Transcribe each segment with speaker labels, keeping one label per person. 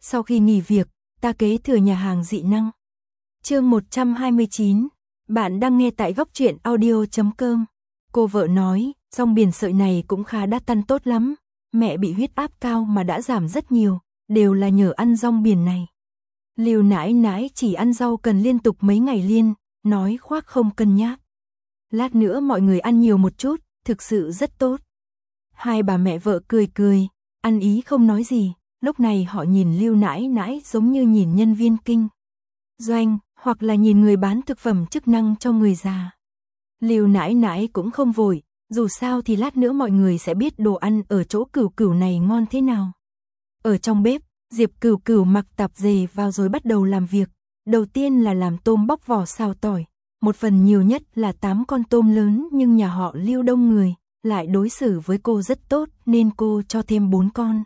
Speaker 1: Sau khi nghỉ việc, ta kế thừa nhà hàng dị năng. Chương 129. Bạn đang nghe tại góc truyện audio.com. Cô vợ nói, rong biển sợi này cũng khá đắt ăn tốt lắm. Mẹ bị huyết áp cao mà đã giảm rất nhiều, đều là nhờ ăn rong biển này. Lưu nãi nãi chỉ ăn rau cần liên tục mấy ngày liên, nói khoác không cân nhắc. Lát nữa mọi người ăn nhiều một chút, thực sự rất tốt. Hai bà mẹ vợ cười cười, ăn ý không nói gì. Lúc này họ nhìn Lưu nãi nãi giống như nhìn nhân viên kinh doanh, hoặc là nhìn người bán thực phẩm chức năng cho người già. Lưu nãi nãi cũng không vội, dù sao thì lát nữa mọi người sẽ biết đồ ăn ở chỗ Cửu Cửu này ngon thế nào. Ở trong bếp, Diệp Cửu Cửu mặc tạp dề vào rồi bắt đầu làm việc. Đầu tiên là làm tôm bóc vỏ xào tỏi, một phần nhiều nhất là 8 con tôm lớn, nhưng nhà họ Lưu đông người, lại đối xử với cô rất tốt nên cô cho thêm 4 con.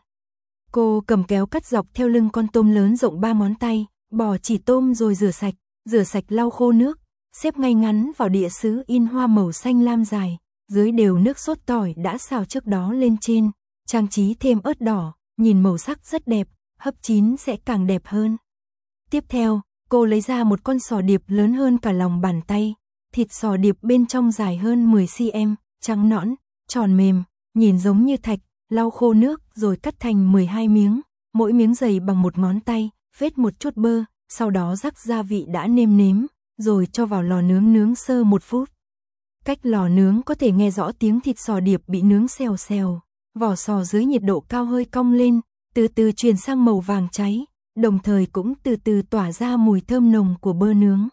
Speaker 1: Cô cầm kéo cắt dọc theo lưng con tôm lớn rộng 3 ngón tay, bỏ chỉ tôm rồi rửa sạch lau khô nước, xếp ngay ngắn vào đĩa sứ in hoa màu xanh lam dài, dưới đều nước sốt tỏi đã xào trước đó lên trên, trang trí thêm ớt đỏ, nhìn màu sắc rất đẹp, hấp chín sẽ càng đẹp hơn. Tiếp theo, cô lấy ra một con sò điệp lớn hơn cả lòng bàn tay, thịt sò điệp bên trong dài hơn 10 cm, trắng nõn, tròn mềm, nhìn giống như thạch, lau khô nước rồi cắt thành 12 miếng, mỗi miếng dày bằng một ngón tay, phết một chút bơ, sau đó rắc gia vị đã nêm nếm, rồi cho vào lò nướng sơ 1 phút. Cách lò nướng có thể nghe rõ tiếng thịt sò điệp bị nướng xèo xèo, vỏ sò dưới nhiệt độ cao hơi cong lên, từ từ chuyển sang màu vàng cháy, đồng thời cũng từ từ tỏa ra mùi thơm nồng của bơ nướng.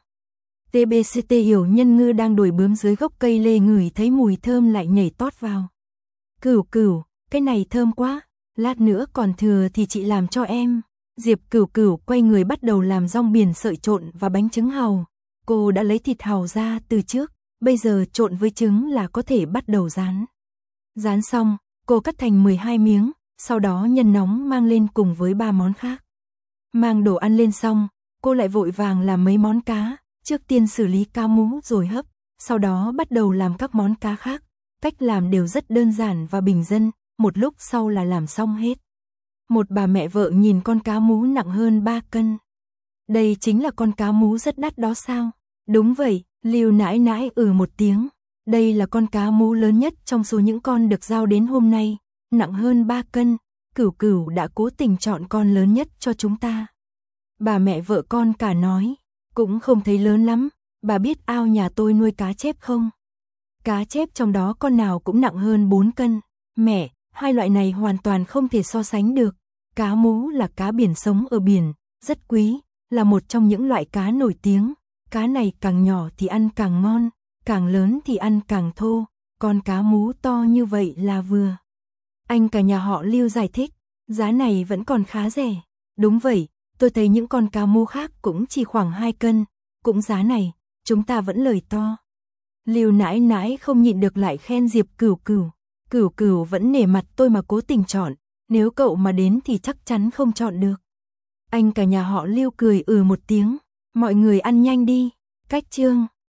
Speaker 1: TBCT Yểu Nhân Ngư đang đuổi bướm dưới gốc cây lê ngửi thấy mùi thơm lại nhảy tót vào. Cửu Cửu, cái này thơm quá, lát nữa còn thừa thì chị làm cho em. Diệp Cửu Cửu quay người bắt đầu làm rong biển sợi trộn và bánh trứng hàu. Cô đã lấy thịt hàu ra từ trước, bây giờ trộn với trứng là có thể bắt đầu rán. Rán xong, cô cắt thành 12 miếng, sau đó nhân nóng mang lên cùng với 3 món khác. Mang đồ ăn lên xong, cô lại vội vàng làm mấy món cá, trước tiên xử lý cá mú rồi hấp, sau đó bắt đầu làm các món cá khác. Cách làm đều rất đơn giản và bình dân, một lúc sau là làm xong hết. Một bà mẹ vợ nhìn con cá mú nặng hơn 3 cân. Đây chính là con cá mú rất đắt đó sao? Đúng vậy, Lưu nãi nãi một tiếng. Đây là con cá mú lớn nhất trong số những con được giao đến hôm nay, nặng hơn 3 cân. Cửu Cửu đã cố tình chọn con lớn nhất cho chúng ta. Bà mẹ vợ con cả nói, cũng không thấy lớn lắm, bà biết ao nhà tôi nuôi cá chép không? Cá chép trong đó con nào cũng nặng hơn 4 cân. Mẹ, hai loại này hoàn toàn không thể so sánh được. Cá mú là cá biển sống ở biển, rất quý, là một trong những loại cá nổi tiếng. Cá này càng nhỏ thì ăn càng ngon, càng lớn thì ăn càng thô. Con cá mú to như vậy là vừa. Anh cả nhà họ Lưu giải thích, giá này vẫn còn khá rẻ. Đúng vậy, tôi thấy những con cá mú khác cũng chỉ khoảng 2 cân, cũng giá này, chúng ta vẫn lời to. Lưu nãi nãi không nhịn được lại khen Diệp Cửu Cửu. Cửu Cửu vẫn nể mặt tôi mà cố tình chọn, nếu cậu mà đến thì chắc chắn không chọn được. Anh cả nhà họ Lưu cười một tiếng, mọi người ăn nhanh đi. Cách chương